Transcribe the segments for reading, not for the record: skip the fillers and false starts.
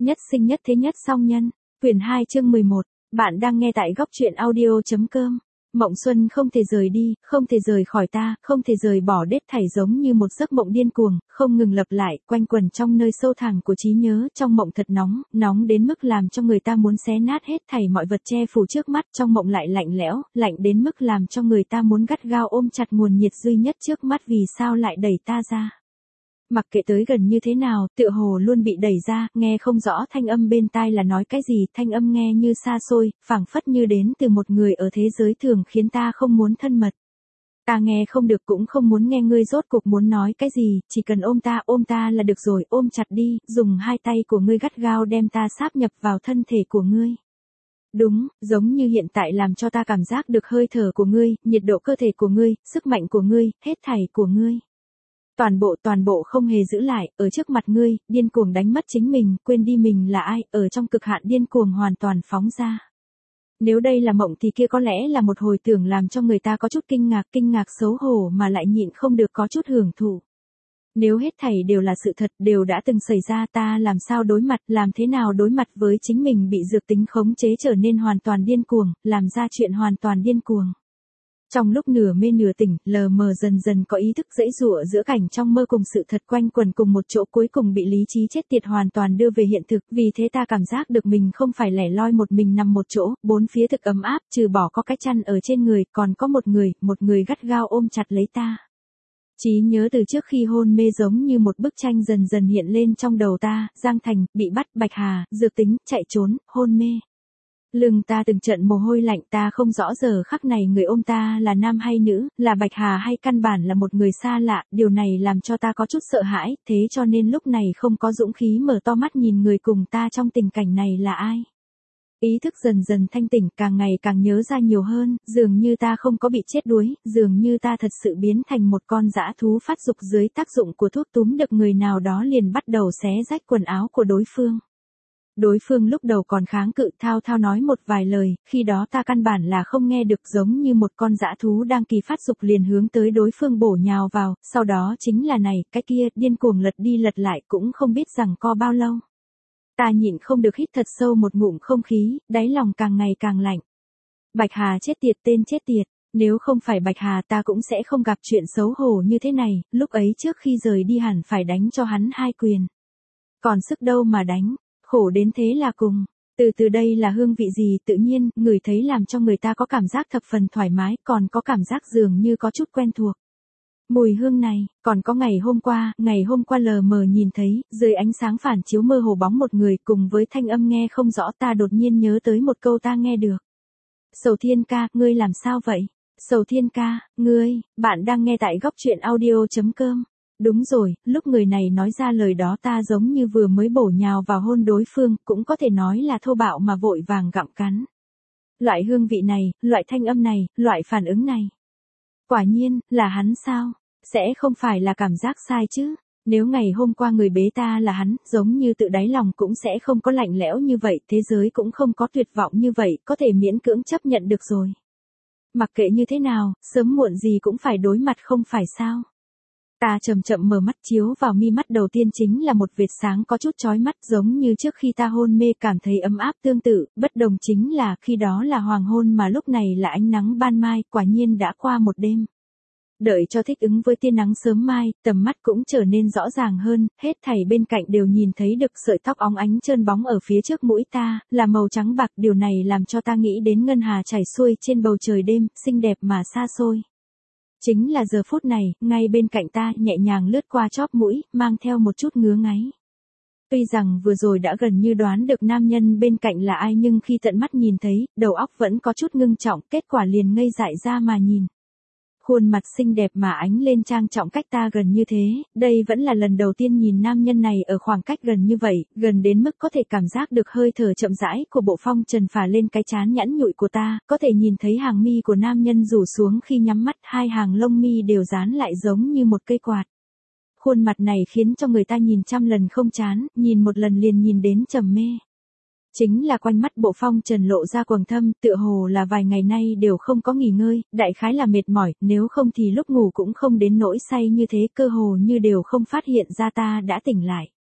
Nhất sinh nhất thế nhất song nhân. Quyển 2 chương 11. Bạn đang nghe tại góc truyện audio.com. Mộng xuân không thể rời đi, không thể rời khỏi ta, không thể rời bỏ đết thảy giống như một giấc mộng điên cuồng, không ngừng lặp lại, quanh quẩn trong nơi sâu thẳm của trí nhớ, trong mộng thật nóng, nóng đến mức làm cho người ta muốn xé nát hết thảy mọi vật che phủ trước mắt, trong mộng lại lạnh lẽo, lạnh đến mức làm cho người ta muốn gắt gao ôm chặt nguồn nhiệt duy nhất trước mắt vì sao lại đẩy ta ra. Mặc kệ tới gần như thế nào, tựa hồ luôn bị đẩy ra, nghe không rõ thanh âm bên tai là nói cái gì, thanh âm nghe như xa xôi, phảng phất như đến từ một người ở thế giới thường khiến ta không muốn thân mật. Ta nghe không được cũng không muốn nghe ngươi rốt cuộc muốn nói cái gì, chỉ cần ôm ta là được rồi, ôm chặt đi, dùng hai tay của ngươi gắt gao đem ta sáp nhập vào thân thể của ngươi. Đúng, giống như hiện tại làm cho ta cảm giác được hơi thở của ngươi, nhiệt độ cơ thể của ngươi, sức mạnh của ngươi, hết thảy của ngươi. Toàn bộ không hề giữ lại, ở trước mặt ngươi, điên cuồng đánh mất chính mình, quên đi mình là ai, ở trong cực hạn điên cuồng hoàn toàn phóng ra. Nếu đây là mộng thì kia có lẽ là một hồi tưởng làm cho người ta có chút kinh ngạc xấu hổ mà lại nhịn không được có chút hưởng thụ. Nếu hết thảy đều là sự thật, đều đã từng xảy ra, ta làm sao đối mặt, làm thế nào đối mặt với chính mình bị dược tính khống chế trở nên hoàn toàn điên cuồng, làm ra chuyện hoàn toàn điên cuồng. Trong lúc nửa mê nửa tỉnh, lờ mờ dần dần có ý thức giãy giụa giữa cảnh trong mơ cùng sự thật quanh quẩn cùng một chỗ, cuối cùng bị lý trí chết tiệt hoàn toàn đưa về hiện thực, vì thế ta cảm giác được mình không phải lẻ loi một mình nằm một chỗ, bốn phía thực ấm áp, trừ bỏ có cái chăn ở trên người, còn có một người gắt gao ôm chặt lấy ta. Trí nhớ từ trước khi hôn mê giống như một bức tranh dần dần hiện lên trong đầu ta, Giang Thành, bị bắt, Bạch Hà, dược tính, chạy trốn, hôn mê. Lưng ta từng trận mồ hôi lạnh, ta không rõ giờ khắc này người ôm ta là nam hay nữ, là Bạch Hà hay căn bản là một người xa lạ, điều này làm cho ta có chút sợ hãi, thế cho nên lúc này không có dũng khí mở to mắt nhìn người cùng ta trong tình cảnh này là ai. Ý thức dần dần thanh tỉnh, càng ngày càng nhớ ra nhiều hơn, dường như ta không có bị chết đuối, dường như ta thật sự biến thành một con dã thú phát dục dưới tác dụng của thuốc túm được người nào đó liền bắt đầu xé rách quần áo của đối phương. Đối phương lúc đầu còn kháng cự thao nói một vài lời, khi đó ta căn bản là không nghe được, giống như một con dã thú đang kỳ phát dục liền hướng tới đối phương bổ nhào vào, sau đó chính là này, cái kia, điên cuồng lật đi lật lại cũng không biết rằng co bao lâu. Ta nhịn không được hít thật sâu một ngụm không khí, đáy lòng càng ngày càng lạnh. Bạch Hà chết tiệt, tên chết tiệt, nếu không phải Bạch Hà ta cũng sẽ không gặp chuyện xấu hổ như thế này, lúc ấy trước khi rời đi hẳn phải đánh cho hắn 2 quyền. Còn sức đâu mà đánh. Khổ đến thế là cùng. Từ đây là hương vị gì tự nhiên, ngửi thấy làm cho người ta có cảm giác thập phần thoải mái, còn có cảm giác dường như có chút quen thuộc. Mùi hương này, còn có ngày hôm qua lờ mờ nhìn thấy, dưới ánh sáng phản chiếu mơ hồ bóng một người cùng với thanh âm nghe không rõ, ta đột nhiên nhớ tới một câu ta nghe được. Sầu Thiên ca, ngươi làm sao vậy? Sầu Thiên ca, bạn đang nghe tại góc truyện audio.com. Đúng rồi, lúc người này nói ra lời đó ta giống như vừa mới bổ nhào vào hôn đối phương, cũng có thể nói là thô bạo mà vội vàng gặm cắn. Loại hương vị này, loại thanh âm này, loại phản ứng này. Quả nhiên, là hắn sao? Sẽ không phải là cảm giác sai chứ? Nếu ngày hôm qua người bế ta là hắn, giống như tự đáy lòng cũng sẽ không có lạnh lẽo như vậy, thế giới cũng không có tuyệt vọng như vậy, có thể miễn cưỡng chấp nhận được rồi. Mặc kệ như thế nào, sớm muộn gì cũng phải đối mặt không phải sao? Ta chậm chậm mở mắt, chiếu vào mi mắt đầu tiên chính là một vệt sáng có chút chói mắt, giống như trước khi ta hôn mê cảm thấy ấm áp tương tự, bất đồng chính là khi đó là hoàng hôn mà lúc này là ánh nắng ban mai, quả nhiên đã qua một đêm. Đợi cho thích ứng với tia nắng sớm mai, tầm mắt cũng trở nên rõ ràng hơn, hết thảy bên cạnh đều nhìn thấy được sợi tóc óng ánh trơn bóng ở phía trước mũi ta, là màu trắng bạc, điều này làm cho ta nghĩ đến ngân hà chảy xuôi trên bầu trời đêm, xinh đẹp mà xa xôi. Chính là giờ phút này, ngay bên cạnh ta, nhẹ nhàng lướt qua chóp mũi, mang theo một chút ngứa ngáy. Tuy rằng vừa rồi đã gần như đoán được nam nhân bên cạnh là ai nhưng khi tận mắt nhìn thấy, đầu óc vẫn có chút ngưng trọng, kết quả liền ngây dại ra mà nhìn. Khuôn mặt xinh đẹp mà ánh lên trang trọng cách ta gần như thế, đây vẫn là lần đầu tiên nhìn nam nhân này ở khoảng cách gần như vậy, gần đến mức có thể cảm giác được hơi thở chậm rãi của bộ phong trần phả lên cái trán nhẵn nhụi của ta, có thể nhìn thấy hàng mi của nam nhân rủ xuống khi nhắm mắt, hai hàng lông mi đều dán lại giống như một cây quạt. Khuôn mặt này khiến cho người ta nhìn trăm lần không chán, nhìn một lần liền nhìn đến trầm mê. Chính là quanh mắt bộ phong trần lộ ra quầng thâm, tựa hồ là vài ngày nay đều không có nghỉ ngơi, đại khái là mệt mỏi, nếu không thì lúc ngủ cũng không đến nỗi say như thế, cơ hồ như đều không phát hiện ra ta đã tỉnh lại.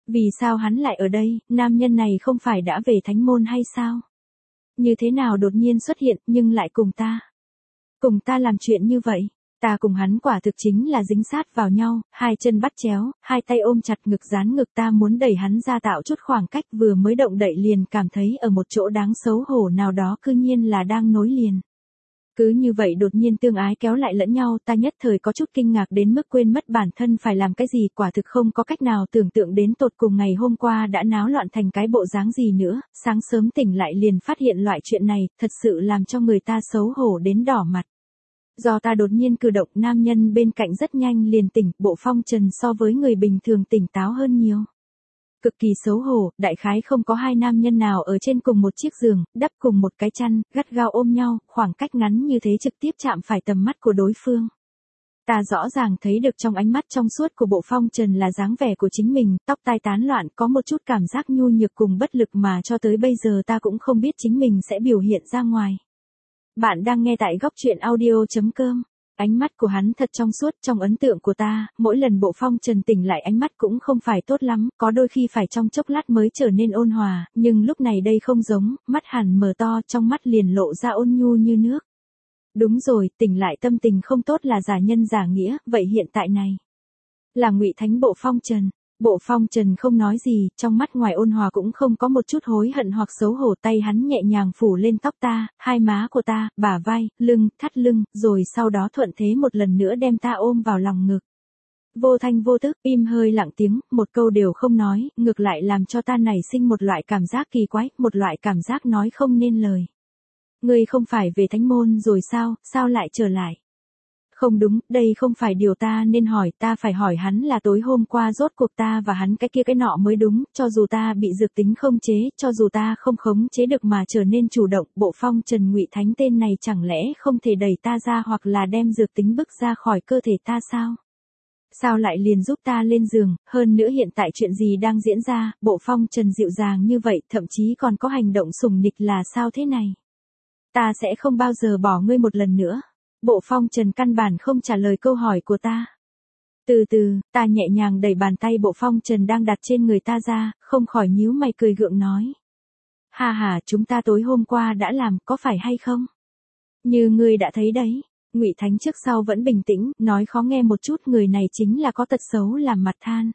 Vì sao hắn lại ở đây, nam nhân này không phải đã về thánh môn hay sao? Như thế nào đột nhiên xuất hiện nhưng lại cùng ta? Cùng ta làm chuyện như vậy? Ta cùng hắn quả thực chính là dính sát vào nhau, hai chân bắt chéo, hai tay ôm chặt ngực dán ngực, ta muốn đẩy hắn ra tạo chút khoảng cách, vừa mới động đậy liền cảm thấy ở một chỗ đáng xấu hổ nào đó cư nhiên là đang nối liền. Cứ như vậy đột nhiên tương ái kéo lại lẫn nhau, ta nhất thời có chút kinh ngạc đến mức quên mất bản thân phải làm cái gì, quả thực không có cách nào tưởng tượng đến tột cùng ngày hôm qua đã náo loạn thành cái bộ dáng gì nữa, sáng sớm tỉnh lại liền phát hiện loại chuyện này, thật sự làm cho người ta xấu hổ đến đỏ mặt. Do ta đột nhiên cử động, nam nhân bên cạnh rất nhanh liền tỉnh, bộ phong trần so với người bình thường tỉnh táo hơn nhiều. Cực kỳ xấu hổ, đại khái không có hai nam nhân nào ở trên cùng một chiếc giường, đắp cùng một cái chăn, gắt gao ôm nhau, khoảng cách ngắn như thế trực tiếp chạm phải tầm mắt của đối phương. Ta rõ ràng thấy được trong ánh mắt trong suốt của bộ phong trần là dáng vẻ của chính mình, tóc tai tán loạn, có một chút cảm giác nhu nhược cùng bất lực mà cho tới bây giờ ta cũng không biết chính mình sẽ biểu hiện ra ngoài. Bạn đang nghe tại góc truyện audio.com. Ánh mắt của hắn thật trong suốt, trong ấn tượng của ta, mỗi lần bộ phong trần tỉnh lại ánh mắt cũng không phải tốt lắm, có đôi khi phải trong chốc lát mới trở nên ôn hòa, nhưng lúc này đây không giống, mắt hẳn mở to, trong mắt liền lộ ra ôn nhu như nước. Đúng rồi, tỉnh lại tâm tình không tốt là giả nhân giả nghĩa, vậy hiện tại này là Ngụy Thánh bộ phong trần. Bộ phong trần không nói gì, trong mắt ngoài ôn hòa cũng không có một chút hối hận hoặc xấu hổ, tay hắn nhẹ nhàng phủ lên tóc ta, hai má của ta, bả vai, lưng, thắt lưng, rồi sau đó thuận thế một lần nữa đem ta ôm vào lòng ngực. Vô thanh vô tức, im hơi lặng tiếng, một câu đều không nói, ngược lại làm cho ta nảy sinh một loại cảm giác kỳ quái, một loại cảm giác nói không nên lời. Ngươi không phải về thánh môn rồi sao, sao lại trở lại? Không đúng, đây không phải điều ta nên hỏi, ta phải hỏi hắn là tối hôm qua rốt cuộc ta và hắn cái kia cái nọ mới đúng, cho dù ta bị dược tính không chế, cho dù ta không khống chế được mà trở nên chủ động, bộ phong trần Ngụy Thánh tên này chẳng lẽ không thể đẩy ta ra hoặc là đem dược tính bức ra khỏi cơ thể ta sao? Sao lại liền giúp ta lên giường, hơn nữa hiện tại chuyện gì đang diễn ra, bộ phong trần dịu dàng như vậy, thậm chí còn có hành động sủng nịch là sao thế này? Ta sẽ không bao giờ bỏ ngươi một lần nữa. Bộ phong trần căn bản không trả lời câu hỏi của ta. Từ từ, ta nhẹ nhàng đẩy bàn tay bộ phong trần đang đặt trên người ta ra, không khỏi nhíu mày cười gượng nói. Ha ha, chúng ta tối hôm qua đã làm, có phải hay không? Như ngươi đã thấy đấy, Ngụy Thánh trước sau vẫn bình tĩnh, nói khó nghe một chút, người này chính là có tật xấu làm mặt than.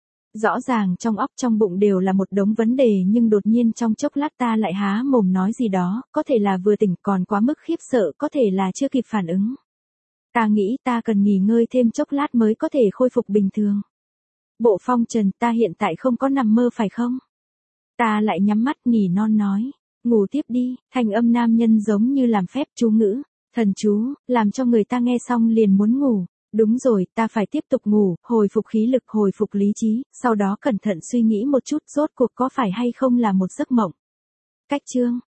Rõ ràng trong óc trong bụng đều là một đống vấn đề nhưng đột nhiên trong chốc lát ta lại há mồm nói gì đó, có thể là vừa tỉnh còn quá mức khiếp sợ, có thể là chưa kịp phản ứng. Ta nghĩ ta cần nghỉ ngơi thêm chốc lát mới có thể khôi phục bình thường. Bộ phong trần, ta hiện tại không có nằm mơ phải không? Ta lại nhắm mắt nỉ non nói, ngủ tiếp đi, thanh âm nam nhân giống như làm phép chú ngữ, thần chú, làm cho người ta nghe xong liền muốn ngủ. Đúng rồi, ta phải tiếp tục ngủ, hồi phục khí lực, hồi phục lý trí, sau đó cẩn thận suy nghĩ một chút rốt cuộc có phải hay không là một giấc mộng. Cách chương